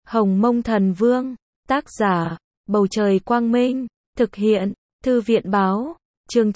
Hồng Mông Thần Vương, tác giả, Bầu Trời Quang Minh, thực hiện, Thư viện Báo, chương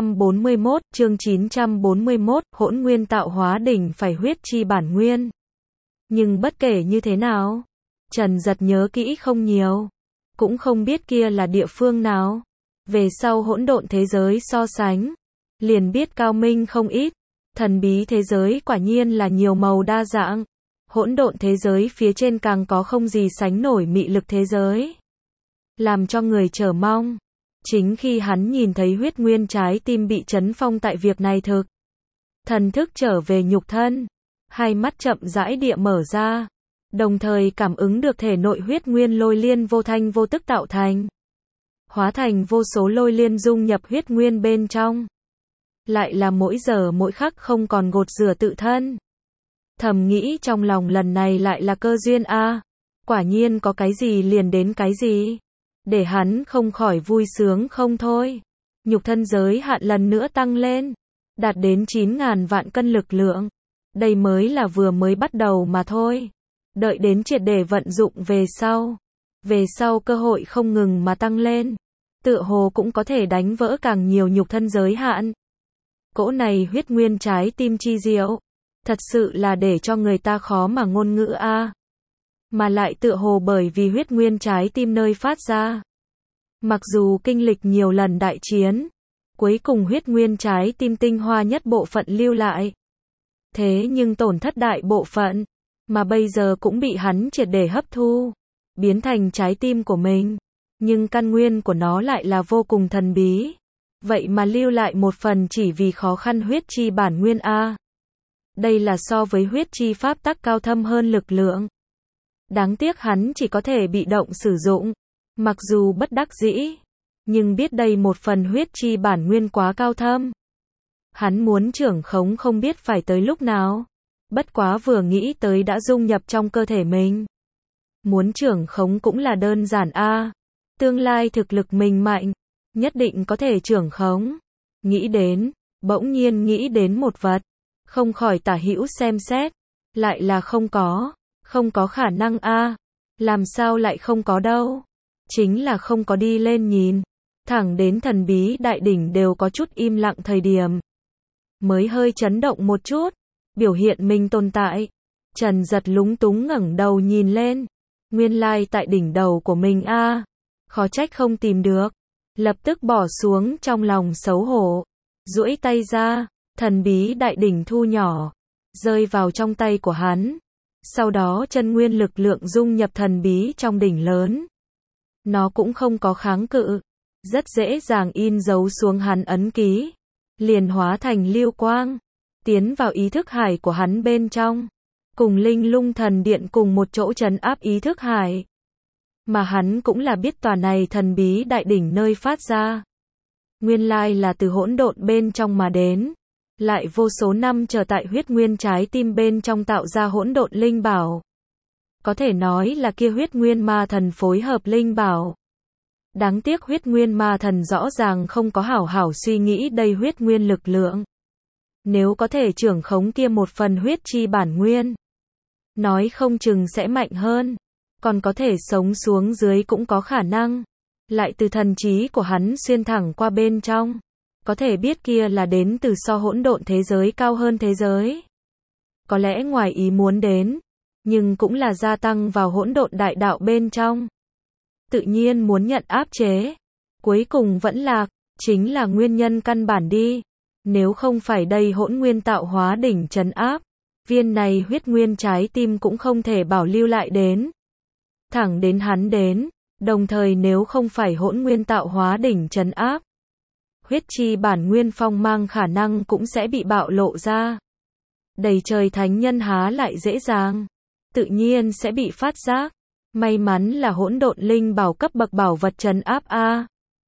941, Hỗn Nguyên Tạo Hóa Đỉnh phải huyết chi bản nguyên. Nhưng bất kể như thế nào, Trần Giật nhớ kỹ không nhiều, cũng không biết kia là địa phương nào. Về sau hỗn độn thế giới so sánh, liền biết cao minh không ít. Thần bí thế giới quả nhiên là nhiều màu đa dạng. Hỗn độn thế giới phía trên càng có không gì sánh nổi mị lực thế giới, làm cho người chờ mong. Chính khi hắn nhìn thấy huyết nguyên trái tim bị chấn phong tại việc này thực, thần thức trở về nhục thân, hai mắt chậm rãi địa mở ra, đồng thời cảm ứng được thể nội huyết nguyên lôi liên vô thanh vô tức tạo thành, hóa thành vô số lôi liên dung nhập huyết nguyên bên trong, lại là mỗi giờ mỗi khắc không còn gột rửa tự thân. Thầm nghĩ trong lòng lần này lại là cơ duyên a, quả nhiên có cái gì liền đến cái gì, để hắn không khỏi vui sướng không thôi. Nhục thân giới hạn lần nữa tăng lên, đạt đến 9.000 vạn cân lực lượng. Đây mới là vừa mới bắt đầu mà thôi. Đợi đến triệt để vận dụng về sau cơ hội không ngừng mà tăng lên, tựa hồ cũng có thể đánh vỡ càng nhiều nhục thân giới hạn. Cỗ này huyết nguyên trái tim chi diệu, thật sự là để cho người ta khó mà ngôn ngữ a. Mà lại tựa hồ bởi vì huyết nguyên trái tim nơi phát ra, mặc dù kinh lịch nhiều lần đại chiến, cuối cùng huyết nguyên trái tim tinh hoa nhất bộ phận lưu lại, thế nhưng tổn thất đại bộ phận, mà bây giờ cũng bị hắn triệt để hấp thu, biến thành trái tim của mình. Nhưng căn nguyên của nó lại là vô cùng thần bí, vậy mà lưu lại một phần chỉ vì khó khăn huyết chi bản nguyên a. Đây là so với huyết chi pháp tắc cao thâm hơn lực lượng. Đáng tiếc hắn chỉ có thể bị động sử dụng, mặc dù bất đắc dĩ, nhưng biết đây một phần huyết chi bản nguyên quá cao thâm. Hắn muốn trưởng khống không biết phải tới lúc nào, bất quá vừa nghĩ tới đã dung nhập trong cơ thể mình. Muốn trưởng khống cũng là đơn giản a, tương lai thực lực mình mạnh, nhất định có thể trưởng khống. Nghĩ đến, bỗng nhiên nghĩ đến một vật, không khỏi tả hữu xem xét, lại là không có khả năng a. Làm sao lại không có đâu? Chính là không có đi lên nhìn, thẳng đến thần bí đại đỉnh đều có chút im lặng thời điểm, mới hơi chấn động một chút, biểu hiện mình tồn tại. Trần Giật lúng túng ngẩng đầu nhìn lên, nguyên lai tại đỉnh đầu của mình a, khó trách không tìm được, lập tức bỏ xuống trong lòng xấu hổ, duỗi tay ra, thần bí đại đỉnh thu nhỏ, rơi vào trong tay của hắn. Sau đó chân nguyên lực lượng dung nhập thần bí trong đỉnh lớn. Nó cũng không có kháng cự, rất dễ dàng in dấu xuống hắn ấn ký, liền hóa thành lưu quang, tiến vào ý thức hải của hắn bên trong, cùng Linh Lung Thần Điện cùng một chỗ trấn áp ý thức hải. Mà hắn cũng là biết tòa này thần bí đại đỉnh nơi phát ra, nguyên lai là từ hỗn độn bên trong mà đến, lại vô số năm chờ tại huyết nguyên trái tim bên trong tạo ra hỗn độn linh bảo. Có thể nói là kia huyết nguyên ma thần phối hợp linh bảo. Đáng tiếc huyết nguyên ma thần rõ ràng không có hảo hảo suy nghĩ đây huyết nguyên lực lượng. Nếu có thể trưởng khống kia một phần huyết chi bản nguyên, nói không chừng sẽ mạnh hơn, còn có thể sống xuống dưới cũng có khả năng. Lại từ thần trí của hắn xuyên thẳng qua bên trong, có thể biết kia là đến từ so hỗn độn thế giới cao hơn thế giới. Có lẽ ngoài ý muốn đến, nhưng cũng là gia tăng vào hỗn độn đại đạo bên trong. Tự nhiên muốn nhận áp chế, cuối cùng vẫn lạc, chính là nguyên nhân căn bản đi. Nếu không phải đây hỗn nguyên tạo hóa đỉnh trấn áp, viên này huyết nguyên trái tim cũng không thể bảo lưu lại đến. Thẳng đến hắn đến, đồng thời nếu không phải hỗn nguyên tạo hóa đỉnh trấn áp, huyết chi bản nguyên phong mang khả năng cũng sẽ bị bạo lộ ra. Đầy trời thánh nhân há lại dễ dàng, tự nhiên sẽ bị phát giác. May mắn là hỗn độn linh bảo cấp bậc bảo vật trấn áp a.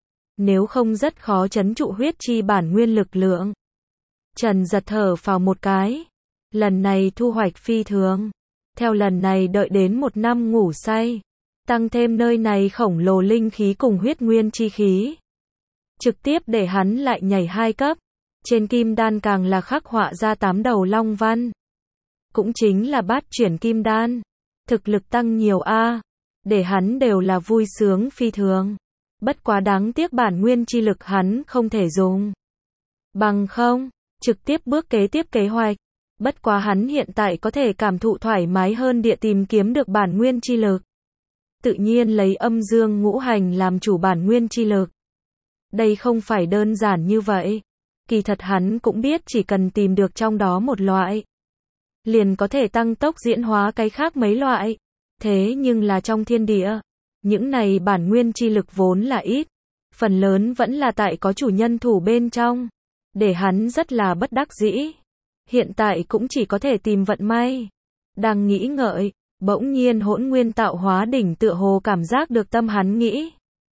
Nếu không rất khó trấn trụ huyết chi bản nguyên lực lượng. Trần Giật thở phào một cái. Lần này thu hoạch phi thường. Theo lần này đợi đến 1 năm ngủ say, tăng thêm nơi này khổng lồ linh khí cùng huyết nguyên chi khí, trực tiếp để hắn lại nhảy 2 cấp. Trên kim đan càng là khắc họa ra 8 đầu long văn, cũng chính là bát chuyển kim đan. thực lực tăng nhiều a, để hắn đều là vui sướng phi thường. Bất quá đáng tiếc bản nguyên chi lực hắn không thể dùng. Bằng không, trực tiếp bước kế tiếp kế hoạch. Bất quá hắn hiện tại có thể cảm thụ thoải mái hơn địa tìm kiếm được bản nguyên chi lực. Tự nhiên lấy âm dương ngũ hành làm chủ bản nguyên chi lực. Đây không phải đơn giản như vậy. Kỳ thật hắn cũng biết chỉ cần tìm được trong đó một loại, liền có thể tăng tốc diễn hóa cái khác mấy loại. Thế nhưng là trong thiên địa, những này bản nguyên chi lực vốn là ít. Phần lớn vẫn là tại có chủ nhân thủ bên trong. Để hắn rất là bất đắc dĩ. Hiện tại cũng chỉ có thể tìm vận may. Đang nghĩ ngợi, bỗng nhiên Hỗn Nguyên Tạo Hóa Đỉnh tựa hồ cảm giác được tâm hắn nghĩ.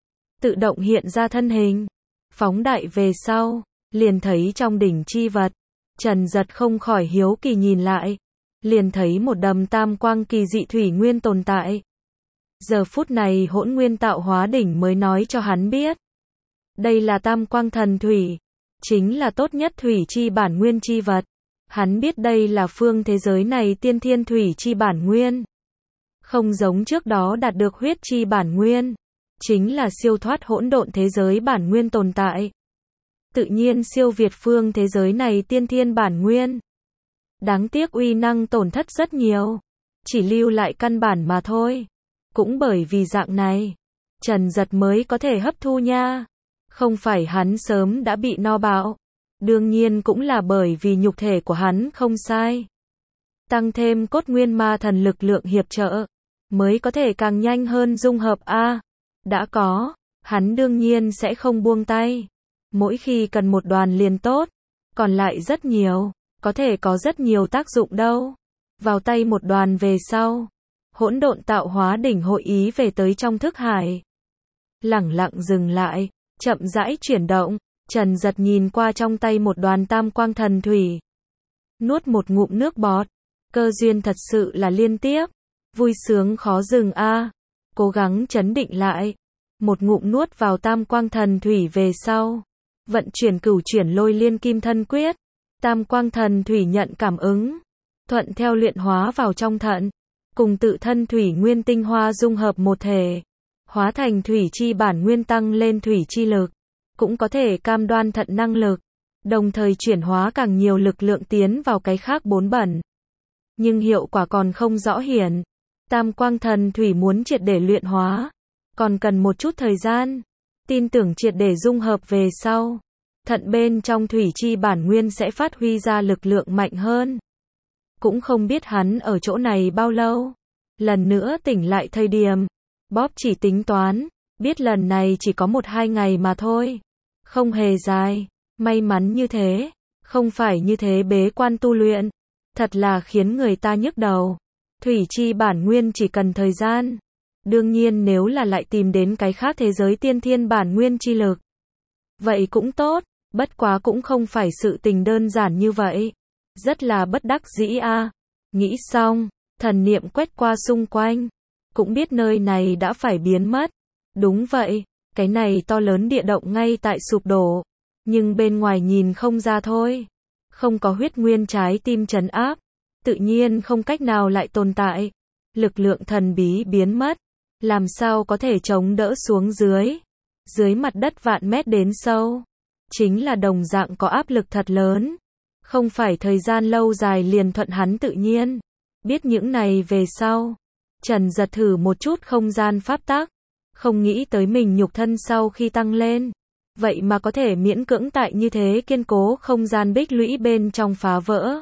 Tự động hiện ra thân hình. Phóng đại về sau, liền thấy trong đỉnh chi vật. Trần Giật không khỏi hiếu kỳ nhìn lại. Liền thấy một đầm tam quang kỳ dị thủy nguyên tồn tại. Giờ phút này Hỗn Nguyên Tạo Hóa Đỉnh mới nói cho hắn biết. Đây là tam quang thần thủy. Chính là tốt nhất thủy chi bản nguyên chi vật. Hắn biết đây là phương thế giới này tiên thiên thủy chi bản nguyên. Không giống trước đó đạt được huyết chi bản nguyên. Chính là siêu thoát hỗn độn thế giới bản nguyên tồn tại. Tự nhiên siêu việt phương thế giới này tiên thiên bản nguyên. Đáng tiếc uy năng tổn thất rất nhiều. Chỉ lưu lại căn bản mà thôi. Cũng bởi vì dạng này, Trần Giật mới có thể hấp thu nha. Không phải hắn sớm đã bị no bạo. Đương nhiên cũng là bởi vì nhục thể của hắn không sai. Tăng thêm cốt nguyên ma thần lực lượng hiệp trợ, mới có thể càng nhanh hơn dung hợp a. Đã có, hắn đương nhiên sẽ không buông tay. Mỗi khi cần một đoàn liền tốt, còn lại rất nhiều, có thể có rất nhiều tác dụng đâu. Vào tay một đoàn về sau, Hỗn Độn Tạo Hóa Đỉnh hội ý về tới trong thức hải. Lẳng lặng dừng lại, chậm rãi chuyển động. Trần Giật nhìn qua trong tay một đoàn tam quang thần thủy. Nuốt một ngụm nước bọt. Cơ duyên thật sự là liên tiếp. Vui sướng khó dừng a. Cố gắng trấn định lại. Một ngụm nuốt vào tam quang thần thủy về sau. Vận chuyển cửu chuyển lôi liên kim thân quyết. Tam quang thần thủy nhận cảm ứng. Thuận theo luyện hóa vào trong thận. Cùng tự thân thủy nguyên tinh hoa dung hợp một thể. Hóa thành thủy chi bản nguyên tăng lên thủy chi lực. Cũng có thể cam đoan thận năng lực. Đồng thời chuyển hóa càng nhiều lực lượng tiến vào cái khác bốn bẩn. Nhưng hiệu quả còn không rõ hiển. Tam quang thần thủy muốn triệt để luyện hóa. Còn cần một chút thời gian. Tin tưởng triệt để dung hợp về sau. Thận bên trong thủy chi bản nguyên sẽ phát huy ra lực lượng mạnh hơn. Cũng không biết hắn ở chỗ này bao lâu. Lần nữa tỉnh lại thời điểm. Bóp chỉ tính toán. Biết lần này chỉ có 1-2 ngày mà thôi. Không hề dài. May mắn như thế. Không phải như thế bế quan tu luyện. Thật là khiến người ta nhức đầu. Thủy chi bản nguyên chỉ cần thời gian. Đương nhiên nếu là lại tìm đến cái khác thế giới tiên thiên bản nguyên chi lực. Vậy cũng tốt. Bất quá cũng không phải sự tình đơn giản như vậy. Rất là bất đắc dĩ a. Nghĩ xong. Thần niệm quét qua xung quanh. Cũng biết nơi này đã phải biến mất. Đúng vậy. Cái này to lớn địa động ngay tại sụp đổ. Nhưng bên ngoài nhìn không ra thôi. Không có huyết nguyên trái tim trấn áp. Tự nhiên không cách nào lại tồn tại. Lực lượng thần bí biến mất. Làm sao có thể chống đỡ xuống dưới. Dưới mặt đất vạn mét đến sâu. Chính là đồng dạng có áp lực thật lớn. Không phải thời gian lâu dài liền thuận hắn tự nhiên. Biết những này về sau. Trần Giật thử một chút không gian pháp tắc. Không nghĩ tới mình nhục thân sau khi tăng lên. Vậy mà có thể miễn cưỡng tại như thế kiên cố không gian bích lũy bên trong phá vỡ.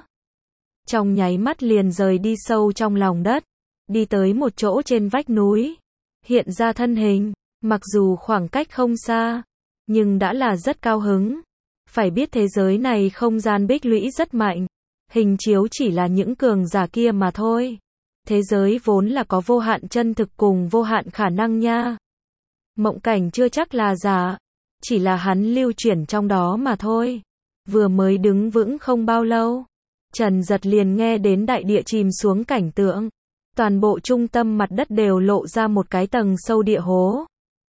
Trong nháy mắt liền rời đi sâu trong lòng đất. Đi tới một chỗ trên vách núi. Hiện ra thân hình. Mặc dù khoảng cách không xa. Nhưng đã là rất cao hứng. Phải biết thế giới này không gian bích lũy rất mạnh. Hình chiếu chỉ là những cường giả kia mà thôi. Thế giới vốn là có vô hạn chân thực cùng vô hạn khả năng nha. Mộng cảnh chưa chắc là giả. Chỉ là hắn lưu chuyển trong đó mà thôi. Vừa mới đứng vững không bao lâu. Trần Giật liền nghe đến đại địa chìm xuống cảnh tượng. Toàn bộ trung tâm mặt đất đều lộ ra một cái tầng sâu địa hố.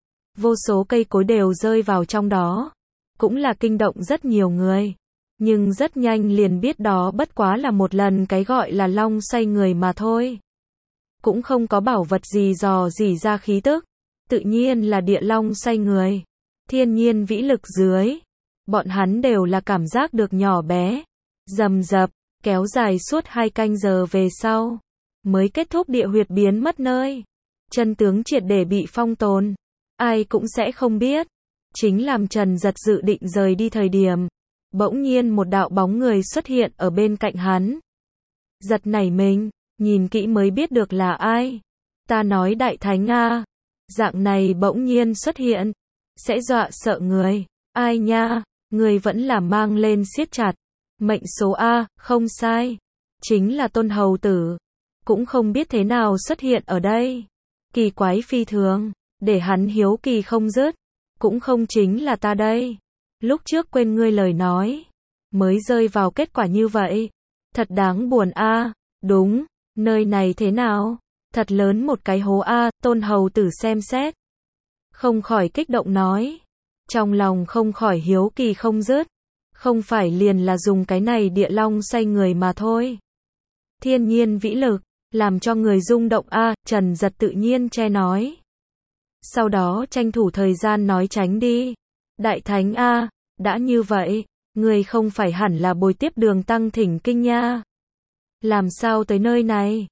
Vô số cây cối đều rơi vào trong đó. Cũng là kinh động rất nhiều người. Nhưng rất nhanh liền biết đó bất quá là một lần cái gọi là long xoay người mà thôi. cũng không có bảo vật gì dò dỉ ra khí tức, tự nhiên là địa long xoay người. Thiên nhiên vĩ lực dưới, bọn hắn đều là cảm giác được nhỏ bé, rầm rập, kéo dài suốt 2 canh giờ về sau, mới kết thúc địa huyệt biến mất nơi. Chân tướng triệt để bị phong tồn, ai cũng sẽ không biết. Chính làm Trần Giật dự định rời đi thời điểm, bỗng nhiên một đạo bóng người xuất hiện ở bên cạnh hắn. Giật nảy mình, nhìn kỹ mới biết được là ai. Ta nói đại thánh a, dạng này bỗng nhiên xuất hiện, sẽ dọa sợ người. Ai nha, người vẫn là mang lên siết chặt. Mệnh số A, không sai. Chính là Tôn Hầu Tử. Cũng không biết thế nào xuất hiện ở đây. Kỳ quái phi thường, để hắn hiếu kỳ không dứt. Cũng không chính là ta đây. Lúc trước quên ngươi lời nói, mới rơi vào kết quả như vậy. Thật đáng buồn a. Đúng, nơi này thế nào? Thật lớn một cái hố a. Tôn Hầu Tử xem xét, không khỏi kích động nói. Trong lòng không khỏi hiếu kỳ không dứt. Không phải liền là dùng cái này địa long xoay người mà thôi. Thiên nhiên vĩ lực, làm cho người rung động a. Trần Giật tự nhiên che nói. Sau đó tranh thủ thời gian nói tránh đi. Đại thánh a, đã như vậy, người không phải hẳn là bồi tiếp Đường Tăng thỉnh kinh nha. Làm sao tới nơi này?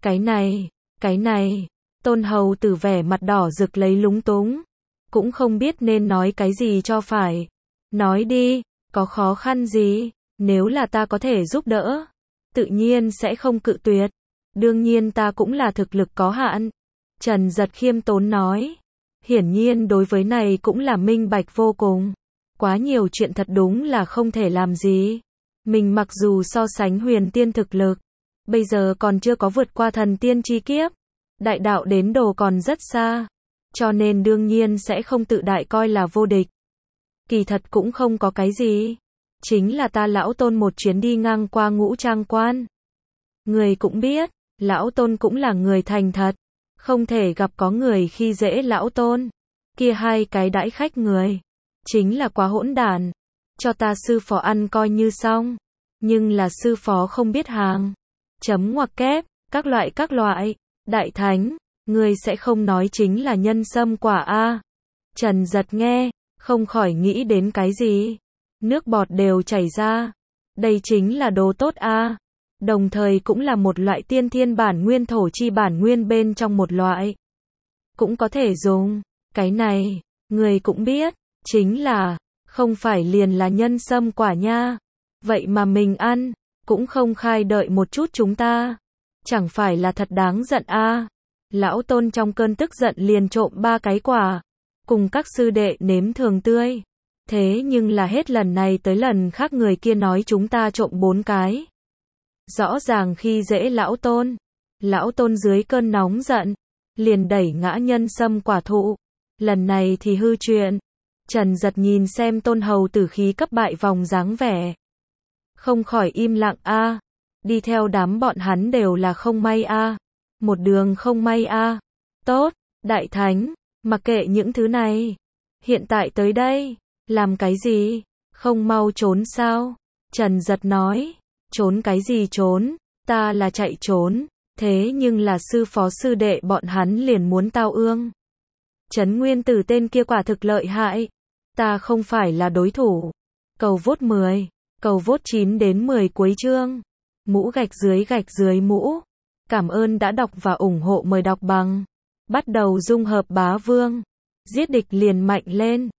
Cái này, Tôn Hầu Tử vẻ mặt đỏ rực lấy lúng túng. Cũng không biết nên nói cái gì cho phải. Nói đi, có khó khăn gì? Nếu là ta có thể giúp đỡ, tự nhiên sẽ không cự tuyệt. Đương nhiên ta cũng là thực lực có hạn. Trần Giật khiêm tốn nói. Hiển nhiên đối với này cũng là minh bạch vô cùng. Quá nhiều chuyện thật đúng là không thể làm gì. Mình mặc dù so sánh huyền tiên thực lực, bây giờ còn chưa có vượt qua thần tiên chi kiếp. Đại đạo đến đồ còn rất xa. Cho nên đương nhiên sẽ không tự đại coi là vô địch. Kỳ thật cũng không có cái gì. Chính là ta lão Tôn một chuyến đi ngang qua Ngũ Trang Quan. Người cũng biết, lão Tôn cũng là người thành thật. Không thể gặp có người khi dễ lão Tôn. Kia 2 cái đãi khách người, chính là quá hỗn đản. Cho ta sư phó ăn coi như xong. Nhưng là sư phó không biết hàng. Chấm ngoặc kép, các loại. Đại thánh, người sẽ không nói chính là nhân sâm quả a. Trần Giật nghe, không khỏi nghĩ đến cái gì. Nước bọt đều chảy ra. Đây chính là đồ tốt a. Đồng thời cũng là một loại tiên thiên bản nguyên thổ chi bản nguyên bên trong một loại. Cũng có thể dùng. Cái này, người cũng biết, chính là, không phải liền là nhân sâm quả nha. Vậy mà mình ăn, cũng không khai đợi một chút chúng ta. Chẳng phải là thật đáng giận a. Lão Tôn trong cơn tức giận liền trộm 3 cái quả. Cùng các sư đệ nếm thường tươi. Thế nhưng là hết lần này tới lần khác người kia nói chúng ta trộm 4 cái. Rõ ràng khi dễ lão Tôn. Lão Tôn dưới cơn nóng giận, liền đẩy ngã nhân sâm quả thụ. Lần này thì hư chuyện. Trần Giật nhìn xem Tôn Hầu Tử khí cấp bại vòng dáng vẻ. Không khỏi im lặng a. Đi theo đám bọn hắn đều là không may a. Một đường không may a. Tốt, đại thánh, mặc kệ những thứ này. Hiện tại tới đây, làm cái gì? Không mau trốn sao? Trần Giật nói. Trốn cái gì trốn? Ta là chạy trốn. Thế nhưng là sư phó sư đệ bọn hắn liền muốn tao ương. Trấn Nguyên Tử tên kia quả thực lợi hại. Ta không phải là đối thủ. Cầu vote 10. Cầu vote 9 đến 10 cuối chương. Mũ gạch dưới mũ. Cảm ơn đã đọc và ủng hộ, mời đọc bằng. Bắt đầu dung hợp bá vương. Giết địch liền mạnh lên.